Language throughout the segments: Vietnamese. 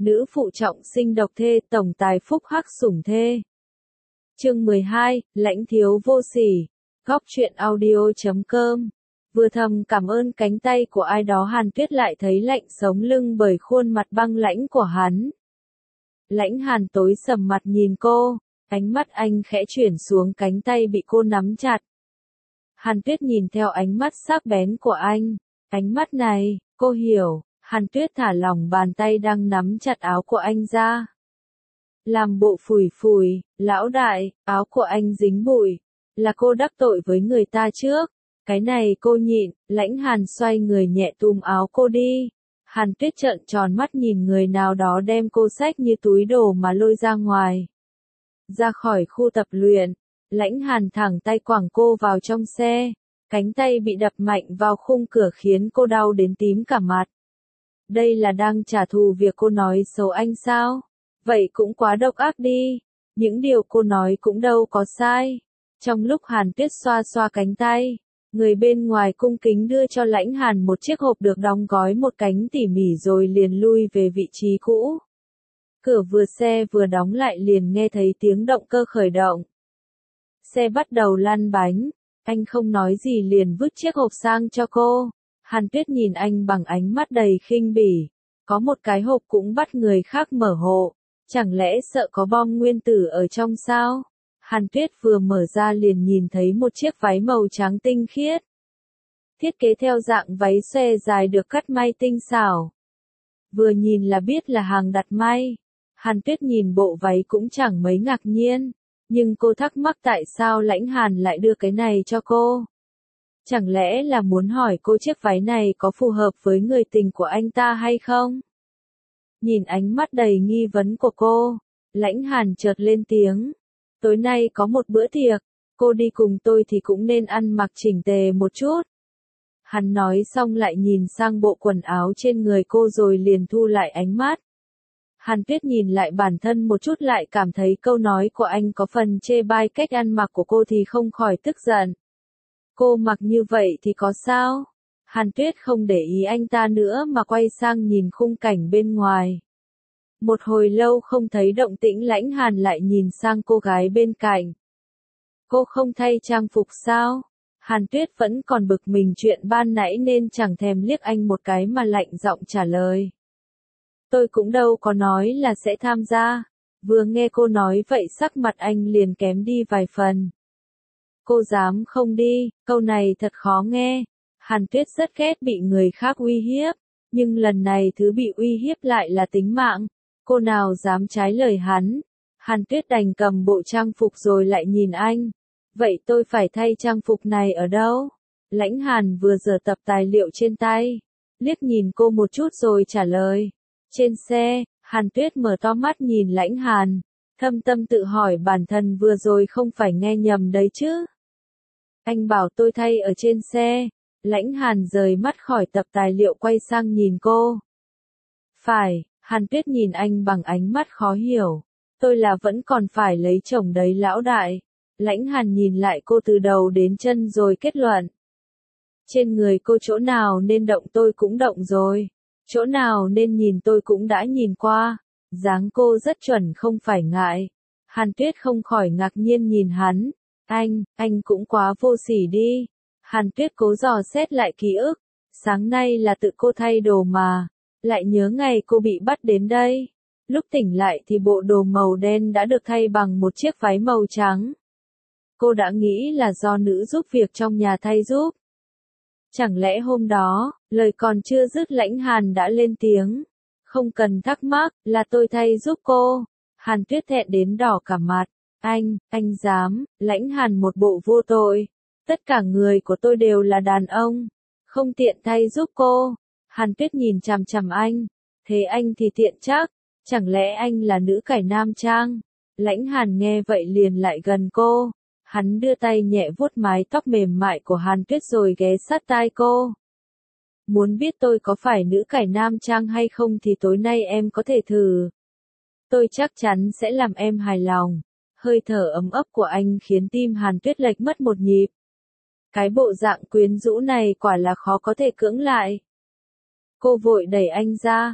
nữ phụ trọng sinh độc thê, tổng tài phúc hắc sủng thê. Chương 12, lãnh thiếu vô sỉ. Góc truyện audio.com. Vừa thầm cảm ơn cánh tay của ai đó, Hàn Tuyết lại thấy lạnh sống lưng bởi khuôn mặt băng lãnh của hắn. Lãnh Hàn tối sầm mặt nhìn cô, ánh mắt anh khẽ chuyển xuống cánh tay bị cô nắm chặt. Hàn Tuyết nhìn theo ánh mắt sắc bén của anh, ánh mắt này, cô hiểu. Hàn Tuyết thả lỏng bàn tay đang nắm chặt áo của anh ra. Làm bộ phủi phủi, lão đại, áo của anh dính bụi, là cô đắc tội với người ta trước. Cái này cô nhịn. Lãnh Hàn xoay người nhẹ túm áo cô đi. Hàn Tuyết trợn tròn mắt nhìn người nào đó đem cô xách như túi đồ mà lôi ra ngoài. Ra khỏi khu tập luyện, Lãnh Hàn thẳng tay quẳng cô vào trong xe. Cánh tay bị đập mạnh vào khung cửa khiến cô đau đến tím cả mặt. Đây là đang trả thù việc cô nói xấu anh sao? Vậy cũng quá độc ác đi. Những điều cô nói cũng đâu có sai. Trong lúc Hàn Tuyết xoa xoa cánh tay, người bên ngoài cung kính đưa cho Lãnh Hàn một chiếc hộp được đóng gói một cánh tỉ mỉ rồi liền lui về vị trí cũ. Cửa xe vừa đóng lại liền nghe thấy tiếng động cơ khởi động. Xe bắt đầu lăn bánh, anh không nói gì liền vứt chiếc hộp sang cho cô. Hàn Tuyết nhìn anh bằng ánh mắt đầy khinh bỉ. Có một cái hộp cũng bắt người khác mở hộ. Chẳng lẽ sợ có bom nguyên tử ở trong sao? Hàn Tuyết vừa mở ra liền nhìn thấy một chiếc váy màu trắng tinh khiết. Thiết kế theo dạng váy xòe dài được cắt may tinh xảo. Vừa nhìn là biết là hàng đặt may. Hàn Tuyết nhìn bộ váy cũng chẳng mấy ngạc nhiên. Nhưng cô thắc mắc tại sao Lãnh Hàn lại đưa cái này cho cô. Chẳng lẽ là muốn hỏi cô chiếc váy này có phù hợp với người tình của anh ta hay không? Nhìn ánh mắt đầy nghi vấn của cô, Lãnh Hàn chợt lên tiếng. Tối nay có một bữa tiệc, cô đi cùng tôi thì cũng nên ăn mặc chỉnh tề một chút. Hắn nói xong lại nhìn sang bộ quần áo trên người cô rồi liền thu lại ánh mắt. Hàn Tuyết nhìn lại bản thân một chút lại cảm thấy câu nói của anh có phần chê bai cách ăn mặc của cô thì không khỏi tức giận. Cô mặc như vậy thì có sao? Hàn Tuyết không để ý anh ta nữa mà quay sang nhìn khung cảnh bên ngoài. Một hồi lâu không thấy động tĩnh, Lãnh Hàn lại nhìn sang cô gái bên cạnh. Cô không thay trang phục sao? Hàn Tuyết vẫn còn bực mình chuyện ban nãy nên chẳng thèm liếc anh một cái mà lạnh giọng trả lời. Tôi cũng đâu có nói là sẽ tham gia. Vừa nghe cô nói vậy sắc mặt anh liền kém đi vài phần. Cô dám không đi, câu này thật khó nghe. Hàn Tuyết rất ghét bị người khác uy hiếp, nhưng lần này thứ bị uy hiếp lại là tính mạng. Cô nào dám trái lời hắn. Hàn Tuyết đành cầm bộ trang phục rồi lại nhìn anh. Vậy tôi phải thay trang phục này ở đâu? Lãnh Hàn vừa giở tập tài liệu trên tay, liếc nhìn cô một chút rồi trả lời. Trên xe. Hàn Tuyết mở to mắt nhìn Lãnh Hàn, thâm tâm tự hỏi bản thân vừa rồi không phải nghe nhầm đấy chứ. Anh bảo tôi thay ở trên xe. Lãnh Hàn rời mắt khỏi tập tài liệu quay sang nhìn cô. Phải. Hàn Tuyết nhìn anh bằng ánh mắt khó hiểu. Tôi là vẫn còn phải lấy chồng đấy lão đại. Lãnh Hàn nhìn lại cô từ đầu đến chân rồi kết luận. Trên người cô chỗ nào nên động tôi cũng động rồi. Chỗ nào nên nhìn tôi cũng đã nhìn qua. Dáng cô rất chuẩn không phải ngại. Hàn Tuyết không khỏi ngạc nhiên nhìn hắn. Anh cũng quá vô sỉ đi. Hàn Tuyết cố dò xét lại ký ức. Sáng nay là tự cô thay đồ mà. Lại nhớ ngày cô bị bắt đến đây. Lúc tỉnh lại thì bộ đồ màu đen đã được thay bằng một chiếc váy màu trắng. Cô đã nghĩ là do nữ giúp việc trong nhà thay giúp. Chẳng lẽ hôm đó, lời còn chưa dứt Lãnh Hàn đã lên tiếng. Không cần thắc mắc, là tôi thay giúp cô. Hàn Tuyết thẹn đến đỏ cả mặt. Anh dám. Lãnh Hàn một bộ vô tội. Tất cả người của tôi đều là đàn ông. Không tiện thay giúp cô. Hàn Tuyết nhìn chằm chằm anh. Thế anh thì tiện chắc. Chẳng lẽ anh là nữ cải nam trang? Lãnh Hàn nghe vậy liền lại gần cô. Hắn đưa tay nhẹ vuốt mái tóc mềm mại của Hàn Tuyết rồi ghé sát tai cô. Muốn biết tôi có phải nữ cải nam trang hay không thì tối nay em có thể thử. Tôi chắc chắn sẽ làm em hài lòng. Hơi thở ấm ấp của anh khiến tim Hàn Tuyết lệch mất một nhịp. Cái bộ dạng quyến rũ này quả là khó có thể cưỡng lại. Cô vội đẩy anh ra.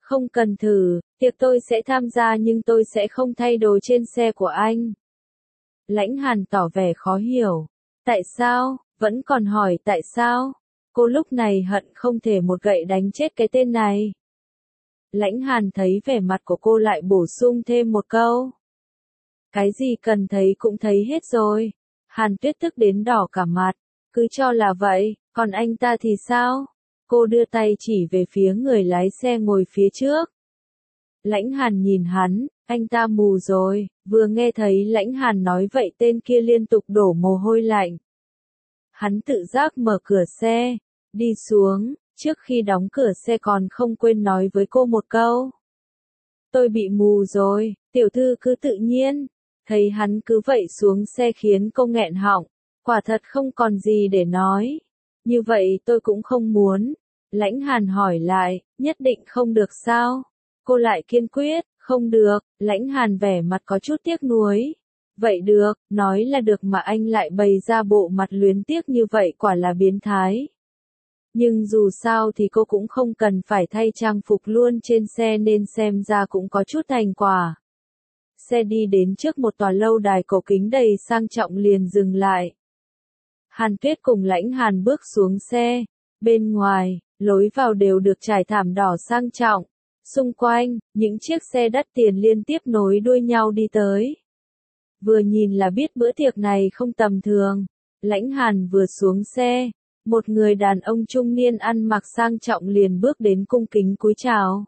Không cần thử, tiệc tôi sẽ tham gia nhưng tôi sẽ không thay đồ trên xe của anh. Lãnh Hàn tỏ vẻ khó hiểu. Tại sao? Vẫn còn hỏi tại sao? Cô lúc này hận không thể một gậy đánh chết cái tên này. Lãnh Hàn thấy vẻ mặt của cô lại bổ sung thêm một câu. Cái gì cần thấy cũng thấy hết rồi. Hàn Tuyết tức đến đỏ cả mặt. Cứ cho là vậy, còn anh ta thì sao? Cô đưa tay chỉ về phía người lái xe ngồi phía trước. Lãnh Hàn nhìn hắn, anh ta mù rồi. Vừa nghe thấy Lãnh Hàn nói vậy tên kia liên tục đổ mồ hôi lạnh. Hắn tự giác mở cửa xe, đi xuống, trước khi đóng cửa xe còn không quên nói với cô một câu. Tôi bị mù rồi, tiểu thư cứ tự nhiên. Thấy hắn cứ vậy xuống xe khiến cô nghẹn họng, quả thật không còn gì để nói. Như vậy tôi cũng không muốn. Lãnh Hàn hỏi lại, nhất định không được sao? Cô lại kiên quyết, không được. Lãnh Hàn vẻ mặt có chút tiếc nuối. Vậy được, nói là được mà anh lại bày ra bộ mặt luyến tiếc như vậy quả là biến thái. Nhưng dù sao thì cô cũng không cần phải thay trang phục luôn trên xe nên xem ra cũng có chút thành quả. Xe đi đến trước một tòa lâu đài cổ kính đầy sang trọng liền dừng lại. Hàn Tuyết cùng Lãnh Hàn bước xuống xe. Bên ngoài, lối vào đều được trải thảm đỏ sang trọng. Xung quanh, những chiếc xe đắt tiền liên tiếp nối đuôi nhau đi tới. Vừa nhìn là biết bữa tiệc này không tầm thường. Lãnh Hàn vừa xuống xe, một người đàn ông trung niên ăn mặc sang trọng liền bước đến cung kính cúi chào.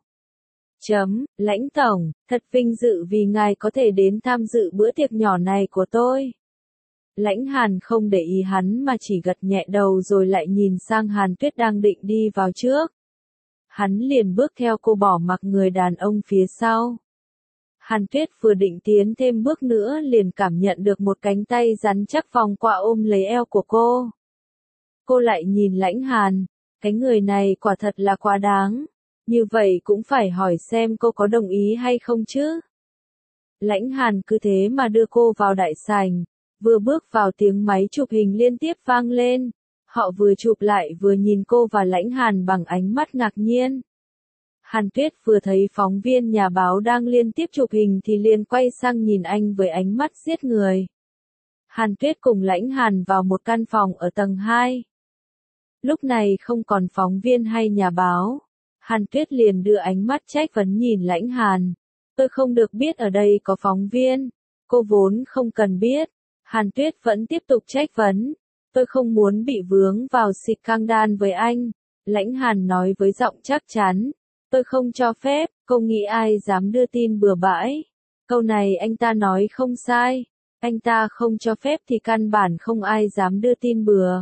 Lãnh tổng, thật vinh dự vì ngài có thể đến tham dự bữa tiệc nhỏ này của tôi. Lãnh Hàn không để ý hắn mà chỉ gật nhẹ đầu rồi lại nhìn sang Hàn Tuyết đang định đi vào trước. Hắn liền bước theo cô bỏ mặc người đàn ông phía sau. Hàn Tuyết vừa định tiến thêm bước nữa liền cảm nhận được một cánh tay rắn chắc vòng qua ôm lấy eo của cô. Cô lại nhìn Lãnh Hàn, cái người này quả thật là quá đáng. Như vậy cũng phải hỏi xem cô có đồng ý hay không chứ. Lãnh Hàn cứ thế mà đưa cô vào đại sảnh. Vừa bước vào tiếng máy chụp hình liên tiếp vang lên. Họ vừa chụp lại vừa nhìn cô và Lãnh Hàn bằng ánh mắt ngạc nhiên. Hàn Tuyết vừa thấy phóng viên nhà báo đang liên tiếp chụp hình thì liền quay sang nhìn anh với ánh mắt giết người. Hàn Tuyết cùng Lãnh Hàn vào một căn phòng ở tầng 2. Lúc này không còn phóng viên hay nhà báo. Hàn Tuyết liền đưa ánh mắt trách vấn nhìn Lãnh Hàn. Tôi không được biết ở đây có phóng viên. Cô vốn không cần biết. Hàn Tuyết vẫn tiếp tục trách vấn. Tôi không muốn bị vướng vào scandal với anh. Lãnh Hàn nói với giọng chắc chắn. Tôi không cho phép, cô nghĩ ai dám đưa tin bừa bãi. Câu này anh ta nói không sai. Anh ta không cho phép thì căn bản không ai dám đưa tin bừa.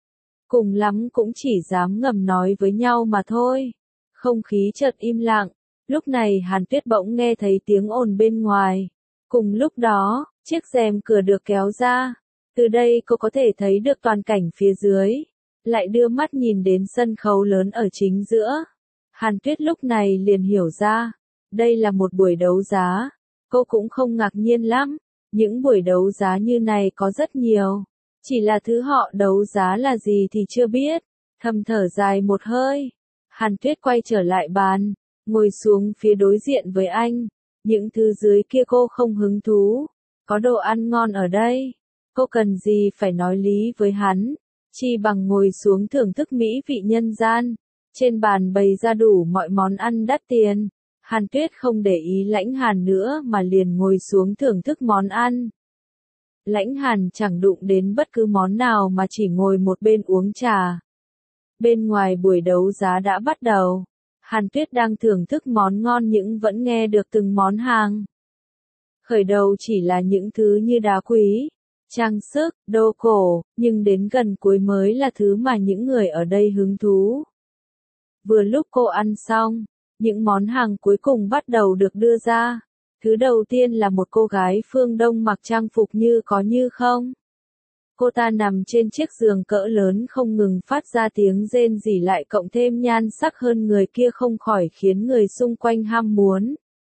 Cùng lắm cũng chỉ dám ngầm nói với nhau mà thôi. Không khí chợt im lặng. Lúc này Hàn Tuyết bỗng nghe thấy tiếng ồn bên ngoài. Cùng lúc đó, chiếc rèm cửa được kéo ra. Từ đây cô có thể thấy được toàn cảnh phía dưới. Lại đưa mắt nhìn đến sân khấu lớn ở chính giữa. Hàn Tuyết lúc này liền hiểu ra. Đây là một buổi đấu giá. Cô cũng không ngạc nhiên lắm. Những buổi đấu giá như này có rất nhiều. Chỉ là thứ họ đấu giá là gì thì chưa biết. Thầm thở dài một hơi. Hàn Tuyết quay trở lại bàn. Ngồi xuống phía đối diện với anh. Những thứ dưới kia cô không hứng thú. Có đồ ăn ngon ở đây. Cô cần gì phải nói lý với hắn. Chi bằng ngồi xuống thưởng thức mỹ vị nhân gian. Trên bàn bày ra đủ mọi món ăn đắt tiền. Hàn Tuyết không để ý Lãnh Hàn nữa mà liền ngồi xuống thưởng thức món ăn. Lãnh Hàn chẳng đụng đến bất cứ món nào mà chỉ ngồi một bên uống trà. Bên ngoài buổi đấu giá đã bắt đầu. Hàn Tuyết đang thưởng thức món ngon nhưng vẫn nghe được từng món hàng. Khởi đầu chỉ là những thứ như đá quý, trang sức, đồ cổ, nhưng đến gần cuối mới là thứ mà những người ở đây hứng thú. Vừa lúc cô ăn xong, những món hàng cuối cùng bắt đầu được đưa ra. Thứ đầu tiên là một cô gái phương Đông mặc trang phục như có như không. Cô ta nằm trên chiếc giường cỡ lớn không ngừng phát ra tiếng rên rỉ lại cộng thêm nhan sắc hơn người kia không khỏi khiến người xung quanh ham muốn.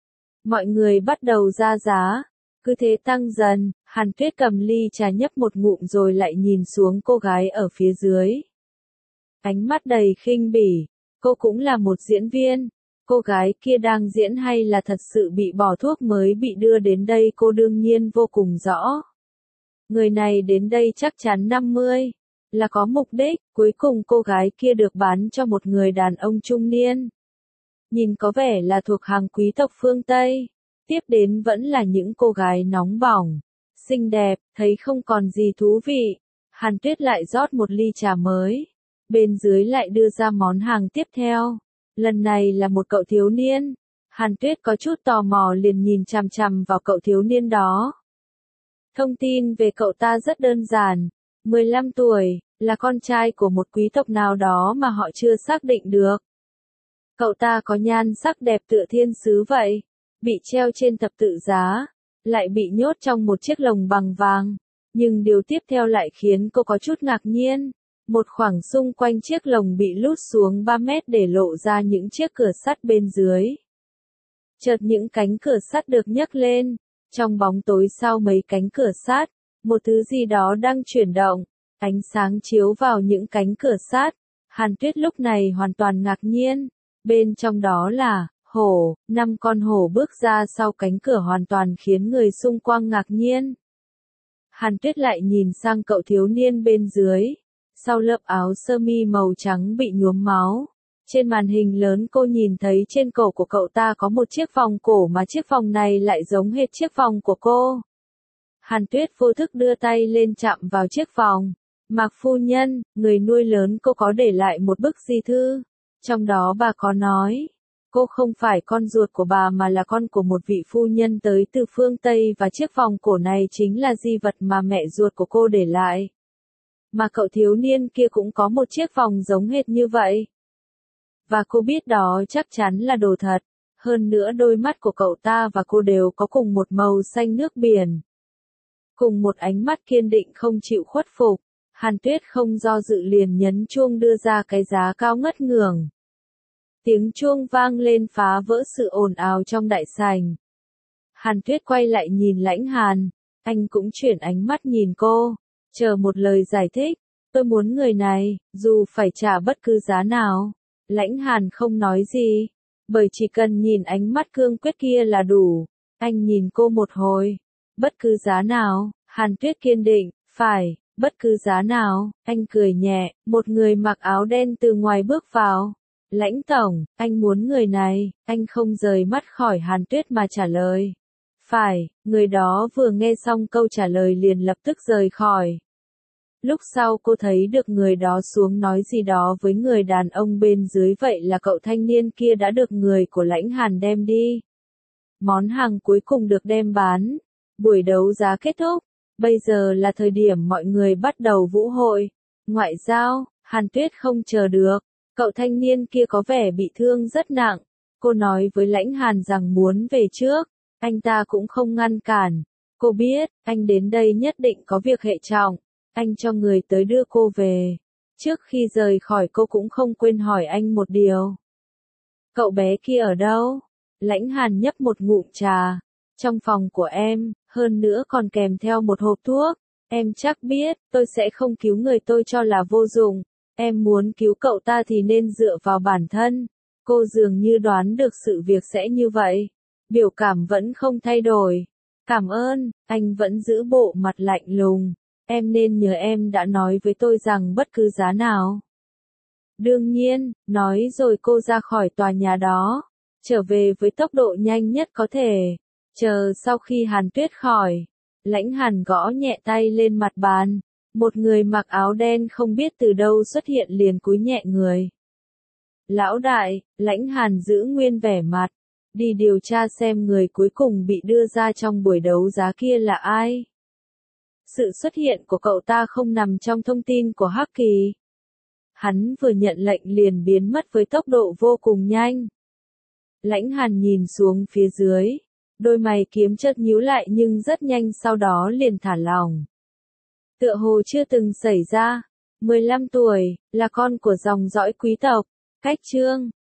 Mọi người bắt đầu ra giá. Cứ thế tăng dần, Hàn Tuyết cầm ly trà nhấp một ngụm rồi lại nhìn xuống cô gái ở phía dưới. Ánh mắt đầy khinh bỉ. Cô cũng là một diễn viên. cô gái kia đang diễn hay là thật sự bị bỏ thuốc mới bị đưa đến đây cô đương nhiên vô cùng rõ. Người này đến đây chắc chắn 50, là có mục đích, cuối cùng cô gái kia được bán cho một người đàn ông trung niên. Nhìn có vẻ là thuộc hàng quý tộc phương Tây. Tiếp đến vẫn là những cô gái nóng bỏng, xinh đẹp, thấy không còn gì thú vị. Hàn Tuyết lại rót một ly trà mới. Bên dưới lại đưa ra món hàng tiếp theo. Lần này là một cậu thiếu niên. Hàn Tuyết có chút tò mò liền nhìn chằm chằm vào cậu thiếu niên đó. Thông tin về cậu ta rất đơn giản. 15 tuổi, là con trai của một quý tộc nào đó mà họ chưa xác định được. Cậu ta có nhan sắc đẹp tựa thiên sứ vậy. Bị treo trên thập tự giá. Lại bị nhốt trong một chiếc lồng bằng vàng. Nhưng điều tiếp theo lại khiến cô có chút ngạc nhiên. Một khoảng xung quanh chiếc lồng bị lút xuống 3 mét để lộ ra những chiếc cửa sắt bên dưới. Chợt những cánh cửa sắt được nhấc lên. Trong bóng tối sau mấy cánh cửa sắt, một thứ gì đó đang chuyển động. Ánh sáng chiếu vào những cánh cửa sắt. Hàn Tuyết lúc này hoàn toàn ngạc nhiên. Bên trong đó là hổ, 5 con hổ bước ra sau cánh cửa hoàn toàn khiến người xung quanh ngạc nhiên. Hàn Tuyết lại nhìn sang cậu thiếu niên bên dưới. Sau lớp áo sơ mi màu trắng bị nhuốm máu. Trên màn hình lớn cô nhìn thấy trên cổ của cậu ta có một chiếc vòng cổ mà chiếc vòng này lại giống hệt chiếc vòng của cô. Hàn Tuyết vô thức đưa tay lên chạm vào chiếc vòng. Mạc phu nhân, người nuôi lớn cô có để lại một bức di thư. Trong đó bà có nói, cô không phải con ruột của bà mà là con của một vị phu nhân tới từ phương Tây và chiếc vòng cổ này chính là di vật mà mẹ ruột của cô để lại. Mà cậu thiếu niên kia cũng có một chiếc vòng giống hệt như vậy. Và cô biết đó chắc chắn là đồ thật. Hơn nữa đôi mắt của cậu ta và cô đều có cùng một màu xanh nước biển. Cùng một ánh mắt kiên định không chịu khuất phục. Hàn Tuyết không do dự liền nhấn chuông đưa ra cái giá cao ngất ngưởng. Tiếng chuông vang lên phá vỡ sự ồn ào trong đại sảnh. Hàn Tuyết quay lại nhìn Lãnh Hàn. Anh cũng chuyển ánh mắt nhìn cô. Chờ một lời giải thích. Tôi muốn người này, dù phải trả bất cứ giá nào. Lãnh Hàn không nói gì. Bởi chỉ cần nhìn ánh mắt cương quyết kia là đủ. Anh nhìn cô một hồi. Bất cứ giá nào, Hàn Tuyết kiên định, phải, bất cứ giá nào, anh cười nhẹ, một người mặc áo đen từ ngoài bước vào. Lãnh tổng, anh muốn người này, anh không rời mắt khỏi Hàn Tuyết mà trả lời. Phải, người đó vừa nghe xong câu trả lời liền lập tức rời khỏi. Lúc sau cô thấy được người đó xuống nói gì đó với người đàn ông bên dưới, vậy là cậu thanh niên kia đã được người của Lãnh Hàn đem đi. Món hàng cuối cùng được đem bán. Buổi đấu giá kết thúc. Bây giờ là thời điểm mọi người bắt đầu vũ hội. Ngoại giao, Hàn Tuyết không chờ được. Cậu thanh niên kia có vẻ bị thương rất nặng. Cô nói với Lãnh Hàn rằng muốn về trước. Anh ta cũng không ngăn cản. Cô biết, anh đến đây nhất định có việc hệ trọng. Anh cho người tới đưa cô về. Trước khi rời khỏi cô cũng không quên hỏi anh một điều. Cậu bé kia ở đâu? Lãnh Hàn nhấp một ngụm trà. Trong phòng của em, hơn nữa còn kèm theo một hộp thuốc. Em chắc biết, tôi sẽ không cứu người tôi cho là vô dụng. Em muốn cứu cậu ta thì nên dựa vào bản thân. Cô dường như đoán được sự việc sẽ như vậy. Biểu cảm vẫn không thay đổi. Cảm ơn, anh vẫn giữ bộ mặt lạnh lùng. Em nên nhớ em đã nói với tôi rằng bất cứ giá nào. Đương nhiên, nói rồi cô ra khỏi tòa nhà đó. Trở về với tốc độ nhanh nhất có thể. Chờ sau khi Hàn Tuyết khỏi. Lãnh Hàn gõ nhẹ tay lên mặt bàn. Một người mặc áo đen không biết từ đâu xuất hiện liền cúi nhẹ người. Lão đại, Lãnh Hàn giữ nguyên vẻ mặt. Đi điều tra xem người cuối cùng bị đưa ra trong buổi đấu giá kia là ai. Sự xuất hiện của cậu ta không nằm trong thông tin của Hắc Kỳ. Hắn vừa nhận lệnh liền biến mất với tốc độ vô cùng nhanh. Lãnh Hàn nhìn xuống phía dưới. Đôi mày kiếm chợt nhíu lại nhưng rất nhanh sau đó liền thả lỏng. Tựa hồ chưa từng xảy ra. 15 tuổi, là con của dòng dõi quý tộc. Cách chương